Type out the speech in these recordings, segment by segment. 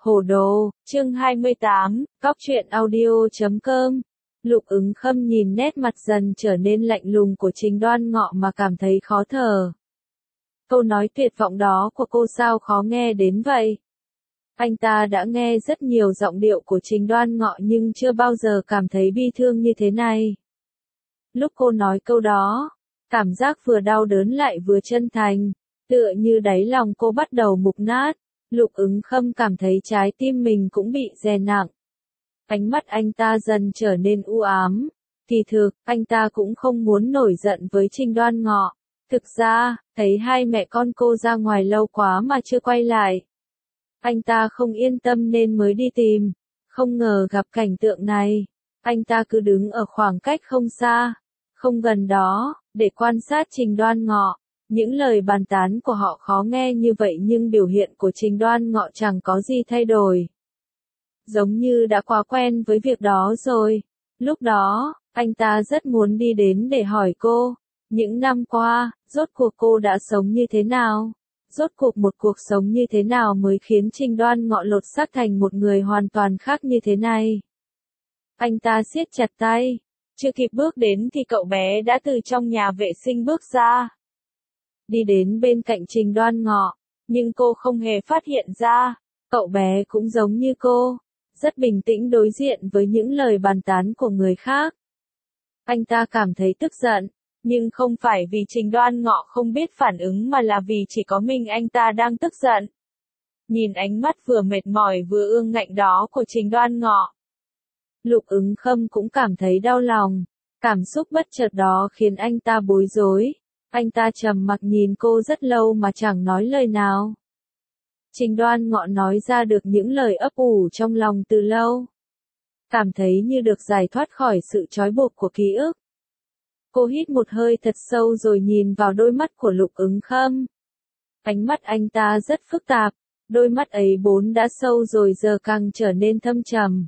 Hồ đồ, chương 28, Cóc truyện audio.com. Lục Ứng Khâm nhìn nét mặt dần trở nên lạnh lùng của Trình Đoan Ngọ mà cảm thấy khó thở. Câu nói tuyệt vọng đó của cô sao khó nghe đến vậy? Anh ta đã nghe rất nhiều giọng điệu của Trình Đoan Ngọ nhưng chưa bao giờ cảm thấy bi thương như thế này. Lúc cô nói câu đó, cảm giác vừa đau đớn lại vừa chân thành, tựa như đáy lòng cô bắt đầu mục nát. Lục Ứng Khâm cảm thấy trái tim mình cũng bị đè nặng. Ánh mắt anh ta dần trở nên u ám. Kỳ thực, anh ta cũng không muốn nổi giận với Trình Đoan Ngọ. Thực ra, thấy hai mẹ con cô ra ngoài lâu quá mà chưa quay lại. Anh ta không yên tâm nên mới đi tìm. Không ngờ gặp cảnh tượng này. Anh ta cứ đứng ở khoảng cách không xa, không gần đó, để quan sát Trình Đoan Ngọ. Những lời bàn tán của họ khó nghe như vậy nhưng biểu hiện của Trình Đoan Ngọ chẳng có gì thay đổi. Giống như đã quá quen với việc đó rồi. Lúc đó, anh ta rất muốn đi đến để hỏi cô, những năm qua, rốt cuộc cô đã sống như thế nào? Rốt cuộc một cuộc sống như thế nào mới khiến Trình Đoan Ngọ lột xác thành một người hoàn toàn khác như thế này? Anh ta siết chặt tay. Chưa kịp bước đến thì cậu bé đã từ trong nhà vệ sinh bước ra. Đi đến bên cạnh Trình Đoan Ngọ, nhưng cô không hề phát hiện ra, cậu bé cũng giống như cô, rất bình tĩnh đối diện với những lời bàn tán của người khác. Anh ta cảm thấy tức giận, nhưng không phải vì Trình Đoan Ngọ không biết phản ứng mà là vì chỉ có mình anh ta đang tức giận. Nhìn ánh mắt vừa mệt mỏi vừa ương ngạnh đó của Trình Đoan Ngọ, Lục Ứng Khâm cũng cảm thấy đau lòng. Cảm xúc bất chợt đó khiến anh ta bối rối. Anh ta trầm mặc nhìn cô rất lâu mà chẳng nói lời nào. Trình Đoan Ngọ nói ra được những lời ấp ủ trong lòng từ lâu. Cảm thấy như được giải thoát khỏi sự trói buộc của ký ức. Cô hít một hơi thật sâu rồi nhìn vào đôi mắt của Lục Ứng Khâm. Ánh mắt anh ta rất phức tạp, đôi mắt ấy vốn đã sâu rồi giờ càng trở nên thâm trầm.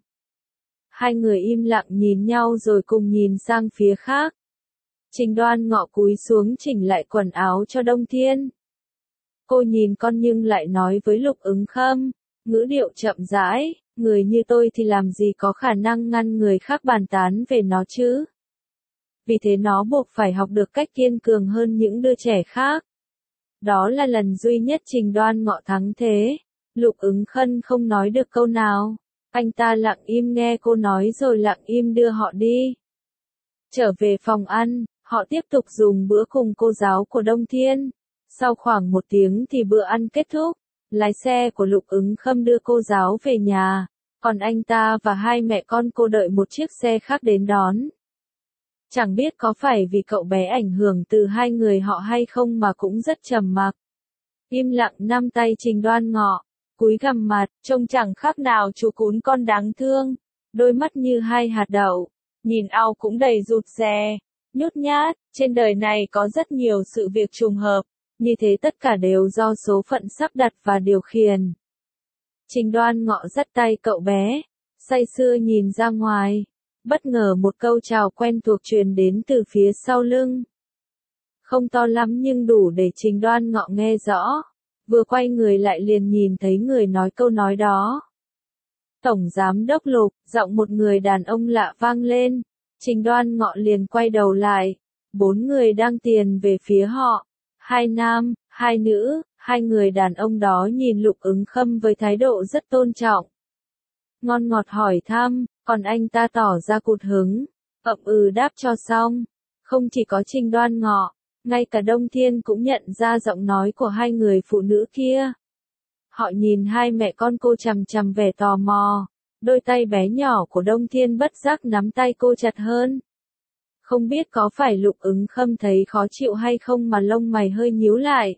Hai người im lặng nhìn nhau rồi cùng nhìn sang phía khác. Trình Đoan Ngọ cúi xuống chỉnh lại quần áo cho Đông Thiên. Cô nhìn con nhưng lại nói với Lục Ứng Khâm, ngữ điệu chậm rãi, người như tôi thì làm gì có khả năng ngăn người khác bàn tán về nó chứ. Vì thế nó buộc phải học được cách kiên cường hơn những đứa trẻ khác. Đó là lần duy nhất Trình Đoan Ngọ thắng thế. Lục Ứng Khâm không nói được câu nào. Anh ta lặng im nghe cô nói rồi lặng im đưa họ đi. Trở về phòng ăn, họ tiếp tục dùng bữa cùng cô giáo của Đông Thiên. Sau khoảng 1 tiếng thì bữa ăn kết thúc. Lái xe của Lục Ứng Khâm đưa cô giáo về nhà, còn anh ta và hai mẹ con cô đợi một chiếc xe khác đến đón. Chẳng biết có phải vì cậu bé ảnh hưởng từ hai người họ hay không mà cũng rất trầm mặc. Im lặng nắm tay Trình Đoan Ngọ, cúi gằm mặt, trông chẳng khác nào chú cún con đáng thương. Đôi mắt như hai hạt đậu, nhìn ao cũng đầy rụt rè, nhút nhát. Trên đời này có rất nhiều sự việc trùng hợp, như thế tất cả đều do số phận sắp đặt và điều khiển. Trình Đoan Ngọ dắt tay cậu bé, say sưa nhìn ra ngoài. Bất ngờ một câu chào quen thuộc truyền đến từ phía sau lưng. Không to lắm nhưng đủ để Trình Đoan Ngọ nghe rõ. Vừa quay người lại liền nhìn thấy người nói câu nói đó. Tổng giám đốc Lục, giọng một người đàn ông lạ vang lên. Trình Đoan Ngọ liền quay đầu lại. 4 người đang tiền về phía họ. 2 nam, 2 nữ, 2 người đàn ông đó nhìn Lục Ứng Khâm với thái độ rất tôn trọng. Ngon ngọt hỏi thăm, còn anh ta tỏ ra cụt hứng. Ậm ừ đáp cho xong. Không chỉ có Trình Đoan Ngọ, ngay cả Đông Thiên cũng nhận ra giọng nói của hai người phụ nữ kia. Họ nhìn hai mẹ con cô chằm chằm vẻ tò mò. Đôi tay bé nhỏ của Đông Thiên bất giác nắm tay cô chặt hơn. Không biết có phải Lục Ứng Khâm thấy khó chịu hay không mà lông mày hơi nhíu lại.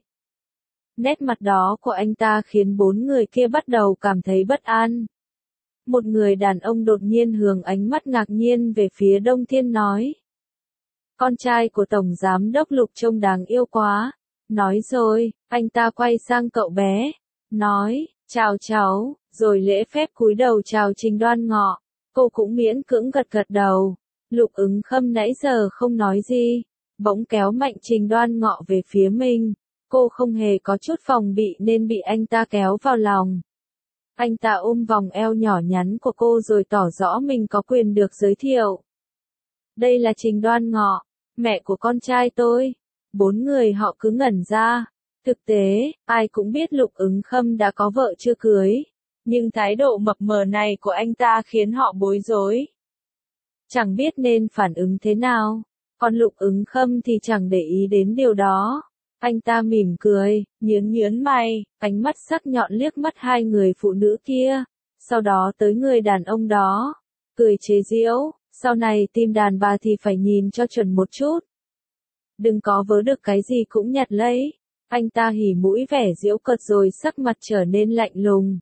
Nét mặt đó của anh ta khiến 4 người kia bắt đầu cảm thấy bất an. Một người đàn ông đột nhiên hướng ánh mắt ngạc nhiên về phía Đông Thiên nói. Con trai của Tổng Giám đốc Lục trông đáng yêu quá. Nói rồi, anh ta quay sang cậu bé. Nói, chào cháu, rồi lễ phép cúi đầu chào Trình Đoan Ngọ. Cô cũng miễn cưỡng gật gật đầu. Lục Ứng Khâm nãy giờ không nói gì. Bỗng kéo mạnh Trình Đoan Ngọ về phía mình. Cô không hề có chút phòng bị nên bị anh ta kéo vào lòng. Anh ta ôm vòng eo nhỏ nhắn của cô rồi tỏ rõ mình có quyền được giới thiệu. Đây là Trình Đoan Ngọ, mẹ của con trai tôi. Bốn người họ cứ ngẩn ra. Thực tế, ai cũng biết Lục Ứng Khâm đã có vợ chưa cưới. Nhưng thái độ mập mờ này của anh ta khiến họ bối rối. Chẳng biết nên phản ứng thế nào. Còn Lục Ứng Khâm thì chẳng để ý đến điều đó. Anh ta mỉm cười, nhướng mày, ánh mắt sắc nhọn liếc mắt hai người phụ nữ kia. Sau đó tới người đàn ông đó. Cười chế giễu, sau này tìm đàn bà thì phải nhìn cho chuẩn một chút. Đừng có vớ được cái gì cũng nhặt lấy. Anh ta hỉ mũi vẻ giễu cợt rồi sắc mặt trở nên lạnh lùng.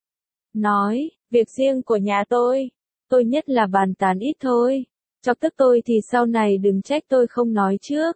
Nói, việc riêng của nhà tôi nhất là bàn tán ít thôi. Chọc tức tôi thì sau này đừng trách tôi không nói trước.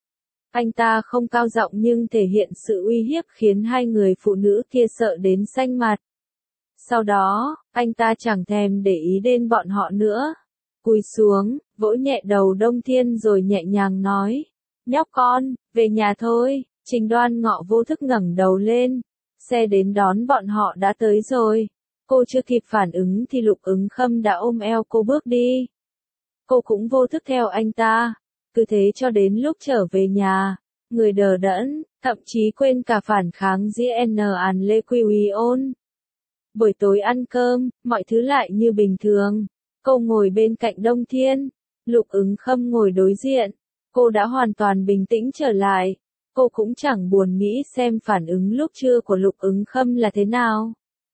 Anh ta không cao giọng nhưng thể hiện sự uy hiếp khiến hai người phụ nữ kia sợ đến xanh mặt. Sau đó, anh ta chẳng thèm để ý đến bọn họ nữa. Cúi xuống, vỗ nhẹ đầu Đông Thiên rồi nhẹ nhàng nói. Nhóc con, về nhà thôi. Trình Đoan Ngọ vô thức ngẩng đầu lên. Xe đến đón bọn họ đã tới rồi. Cô chưa kịp phản ứng thì Lục Ứng Khâm đã ôm eo cô bước đi. Cô cũng vô thức theo anh ta. Cứ thế cho đến lúc trở về nhà, người đờ đẫn, thậm chí quên cả phản kháng GN An Lê Quy Uy ôn. Buổi tối ăn cơm, mọi thứ lại như bình thường. Cô ngồi bên cạnh Đông Thiên, Lục Ứng Khâm ngồi đối diện. Cô đã hoàn toàn bình tĩnh trở lại. Cô cũng chẳng buồn nghĩ xem phản ứng lúc trưa của Lục Ứng Khâm là thế nào.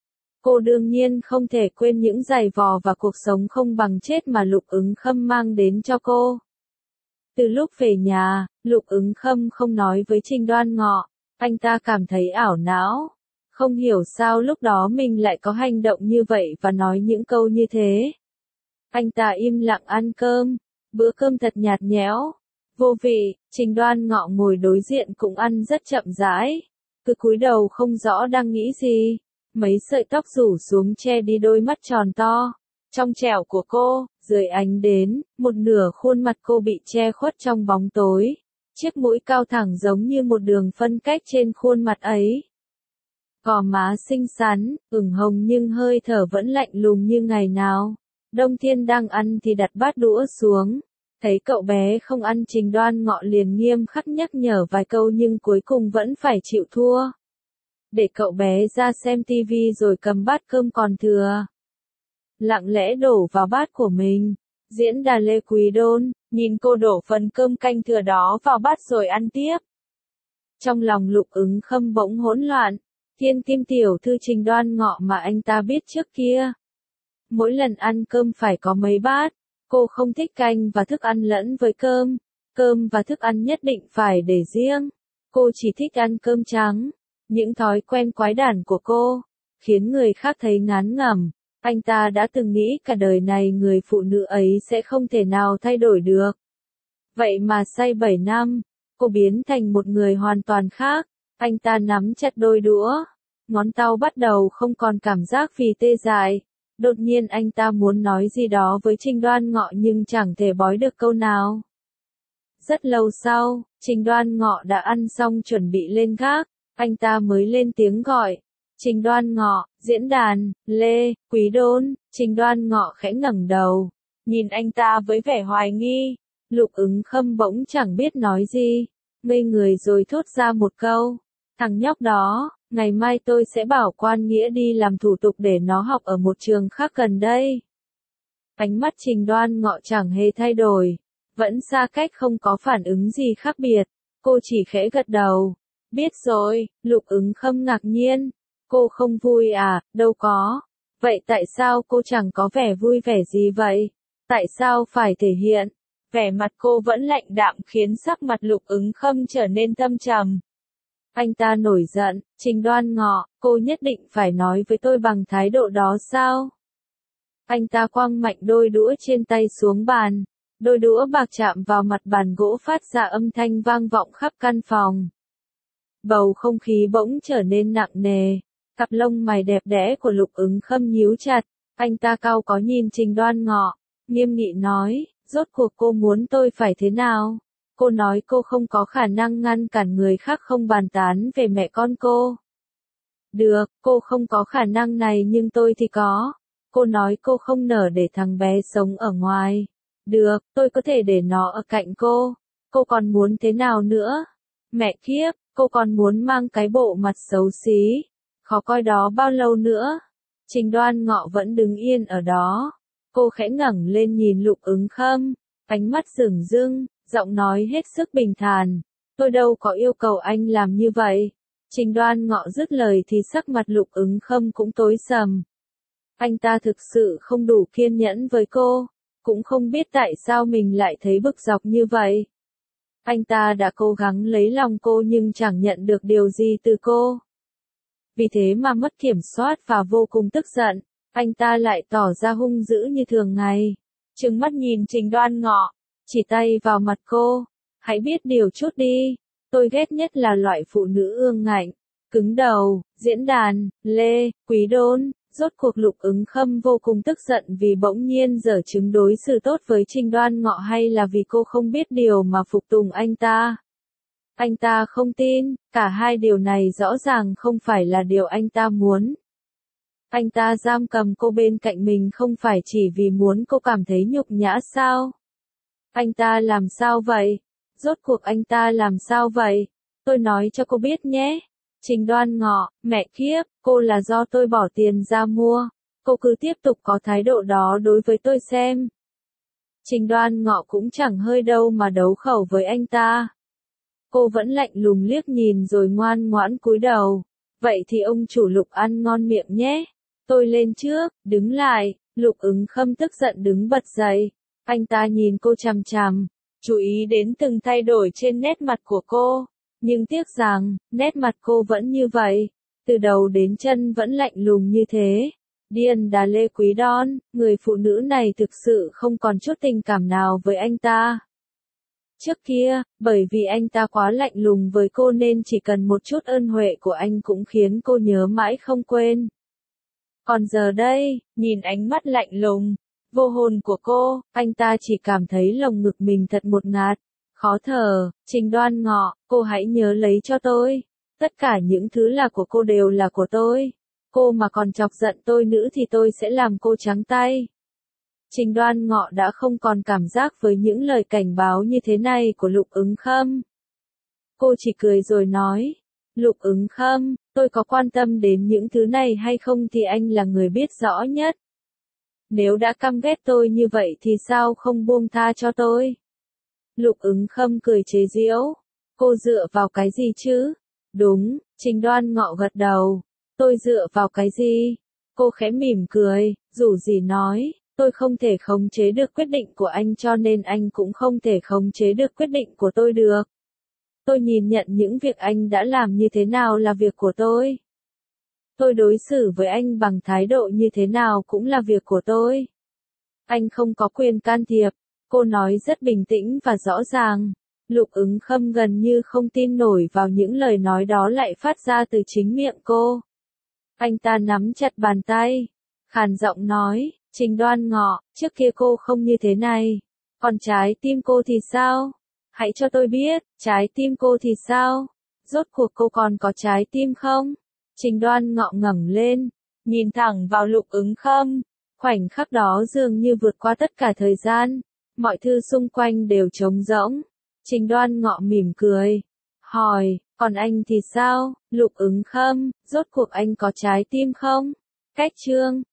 Cô đương nhiên không thể quên những giày vò và cuộc sống không bằng chết mà Lục Ứng Khâm mang đến cho cô. Từ lúc về nhà, Lục Ứng Khâm không nói với Trình Đoan Ngọ. Anh ta cảm thấy ảo não. Không hiểu sao lúc đó mình lại có hành động như vậy và nói những câu như thế. Anh ta im lặng ăn cơm. Bữa cơm thật nhạt nhẽo, vô vị. Trình Đoan Ngọ ngồi đối diện cũng ăn rất chậm rãi. Cứ cúi đầu không rõ đang nghĩ gì. Mấy sợi tóc rủ xuống che đi đôi mắt tròn to, trong trẻo của cô. Dưới ánh đến, một nửa khuôn mặt cô bị che khuất trong bóng tối. Chiếc mũi cao thẳng giống như một đường phân cách trên khuôn mặt ấy. Gò má xinh xắn, ửng hồng nhưng hơi thở vẫn lạnh lùng như ngày nào. Đông Thiên đang ăn thì đặt bát đũa xuống. Thấy cậu bé không ăn, Trình Đoan Ngọ liền nghiêm khắc nhắc nhở vài câu nhưng cuối cùng vẫn phải chịu thua. Để cậu bé ra xem tivi rồi cầm bát cơm còn thừa. Lặng lẽ đổ vào bát của mình. Diễn đàn Lê Quý Đôn, nhìn cô đổ phần cơm canh thừa đó vào bát rồi ăn tiếp. Trong lòng Lục Ứng Khâm bỗng hỗn loạn. Thiên kim tiểu thư Trình Đoan Ngọ mà anh ta biết trước kia. Mỗi lần ăn cơm phải có mấy bát. Cô không thích canh và thức ăn lẫn với cơm. Cơm và thức ăn nhất định phải để riêng. Cô chỉ thích ăn cơm trắng. Những thói quen quái đản của cô khiến người khác thấy ngán ngẩm. Anh ta đã từng nghĩ cả đời này người phụ nữ ấy sẽ không thể nào thay đổi được. Vậy mà say 7 năm, cô biến thành một người hoàn toàn khác. Anh ta nắm chặt đôi đũa. Ngón tao bắt đầu không còn cảm giác vì tê dại. Đột nhiên anh ta muốn nói gì đó với Trình Đoan Ngọ nhưng chẳng thể bói được câu nào. Rất lâu sau, Trình Đoan Ngọ đã ăn xong chuẩn bị lên gác. Anh ta mới lên tiếng gọi. Trình Đoan Ngọ, diễn đàn, Lê, Quý Đôn. Trình Đoan Ngọ khẽ ngẩng đầu. Nhìn anh ta với vẻ hoài nghi. Lục Ứng Khâm bỗng chẳng biết nói gì. Ngây người rồi thốt ra một câu. Thằng nhóc đó, ngày mai tôi sẽ bảo Quan Nghĩa đi làm thủ tục để nó học ở một trường khác gần đây. Ánh mắt Trình Đoan Ngọ chẳng hề thay đổi. Vẫn xa cách không có phản ứng gì khác biệt. Cô chỉ khẽ gật đầu. Biết rồi. Lục Ứng Khâm ngạc nhiên. Cô không vui à? Đâu có. Vậy tại sao cô chẳng có vẻ vui vẻ gì vậy? Tại sao phải thể hiện? Vẻ mặt cô vẫn lạnh đạm khiến sắc mặt Lục Ứng Khâm trở nên thâm trầm. Anh ta nổi giận. Trình Đoan Ngọ, cô nhất định phải nói với tôi bằng thái độ đó sao? Anh ta quăng mạnh đôi đũa trên tay xuống bàn. Đôi đũa bạc chạm vào mặt bàn gỗ phát ra âm thanh vang vọng khắp căn phòng. Bầu không khí bỗng trở nên nặng nề. Cặp lông mày đẹp đẽ của Lục Ứng Khâm nhíu chặt. Anh ta cau có nhìn Trình Đoan Ngọ, nghiêm nghị nói, rốt cuộc cô muốn tôi phải thế nào? Cô nói cô không có khả năng ngăn cản người khác không bàn tán về mẹ con cô. Được, cô không có khả năng này nhưng tôi thì có. Cô nói cô không nỡ để thằng bé sống ở ngoài. Được, tôi có thể để nó ở cạnh cô. Cô còn muốn thế nào nữa? Mẹ kiếp, cô còn muốn mang cái bộ mặt xấu xí, khó coi đó bao lâu nữa? Trình Đoan Ngọ vẫn đứng yên ở đó. Cô khẽ ngẩng lên nhìn Lục Ứng Khâm, ánh mắt dửng dưng, giọng nói hết sức bình thản. Tôi đâu có yêu cầu anh làm như vậy. Trình Đoan Ngọ dứt lời thì sắc mặt Lục Ứng Khâm cũng tối sầm. Anh ta thực sự không đủ kiên nhẫn với cô, cũng không biết tại sao mình lại thấy bực dọc như vậy. Anh ta đã cố gắng lấy lòng cô nhưng chẳng nhận được điều gì từ cô. Vì thế mà mất kiểm soát và vô cùng tức giận, anh ta lại tỏ ra hung dữ như thường ngày. Trừng mắt nhìn Trình Đoan Ngọ, chỉ tay vào mặt cô. Hãy biết điều chút đi, tôi ghét nhất là loại phụ nữ ương ngạnh, cứng đầu, diễn đàn, Lê, Quý Đôn. Rốt cuộc Lục Ứng Khâm vô cùng tức giận vì bỗng nhiên giở chứng đối xử tốt với Trình Đoan Ngọ hay là vì cô không biết điều mà phục tùng anh ta. Anh ta không tin, cả hai điều này rõ ràng không phải là điều anh ta muốn. Anh ta giam cầm cô bên cạnh mình không phải chỉ vì muốn cô cảm thấy nhục nhã sao? Anh ta làm sao vậy? Rốt cuộc anh ta làm sao vậy? Tôi nói cho cô biết nhé. Trình Đoan Ngọ, mẹ kiếp, cô là do tôi bỏ tiền ra mua. Cô cứ tiếp tục có thái độ đó đối với tôi xem. Trình Đoan Ngọ cũng chẳng hơi đâu mà đấu khẩu với anh ta. Cô vẫn lạnh lùng liếc nhìn rồi ngoan ngoãn cúi đầu. Vậy thì ông chủ Lục ăn ngon miệng nhé. Tôi lên trước, đứng lại. Lục Ứng Khâm tức giận đứng bật dậy. Anh ta nhìn cô chằm chằm, chú ý đến từng thay đổi trên nét mặt của cô. Nhưng tiếc rằng, nét mặt cô vẫn như vậy, từ đầu đến chân vẫn lạnh lùng như thế. Điên đà Lê Quý Đon, người phụ nữ này thực sự không còn chút tình cảm nào với anh ta. Trước kia, bởi vì anh ta quá lạnh lùng với cô nên chỉ cần một chút ơn huệ của anh cũng khiến cô nhớ mãi không quên. Còn giờ đây, nhìn ánh mắt lạnh lùng, vô hồn của cô, anh ta chỉ cảm thấy lồng ngực mình thật một ngạt. Khó thở. Trình Đoan Ngọ, cô hãy nhớ lấy cho tôi. Tất cả những thứ là của cô đều là của tôi. Cô mà còn chọc giận tôi nữa thì tôi sẽ làm cô trắng tay. Trình Đoan Ngọ đã không còn cảm giác với những lời cảnh báo như thế này của Lục Ứng Khâm. Cô chỉ cười rồi nói, Lục Ứng Khâm, tôi có quan tâm đến những thứ này hay không thì anh là người biết rõ nhất. Nếu đã căm ghét tôi như vậy thì sao không buông tha cho tôi? Lục Ứng Khâm cười chế giễu. Cô dựa vào cái gì chứ? Đúng, Trình Đoan Ngọ gật đầu. Tôi dựa vào cái gì? Cô khẽ mỉm cười, rủ rỉ nói, tôi không thể khống chế được quyết định của anh cho nên anh cũng không thể khống chế được quyết định của tôi được. Tôi nhìn nhận những việc anh đã làm như thế nào là việc của tôi. Tôi đối xử với anh bằng thái độ như thế nào cũng là việc của tôi. Anh không có quyền can thiệp. Cô nói rất bình tĩnh và rõ ràng. Lục Ứng Khâm gần như không tin nổi vào những lời nói đó lại phát ra từ chính miệng cô. Anh ta nắm chặt bàn tay, khàn giọng nói, Trình Đoan Ngọ, trước kia cô không như thế này. Còn trái tim cô thì sao? Hãy cho tôi biết, trái tim cô thì sao? Rốt cuộc cô còn có trái tim không? Trình Đoan Ngọ ngẩng lên, nhìn thẳng vào Lục Ứng Khâm. Khoảnh khắc đó dường như vượt qua tất cả thời gian. Mọi thứ xung quanh đều trống rỗng. Trình Đoan Ngọ mỉm cười, hỏi, còn anh thì sao, Lục Ứng Khâm, rốt cuộc anh có trái tim không? Cách chương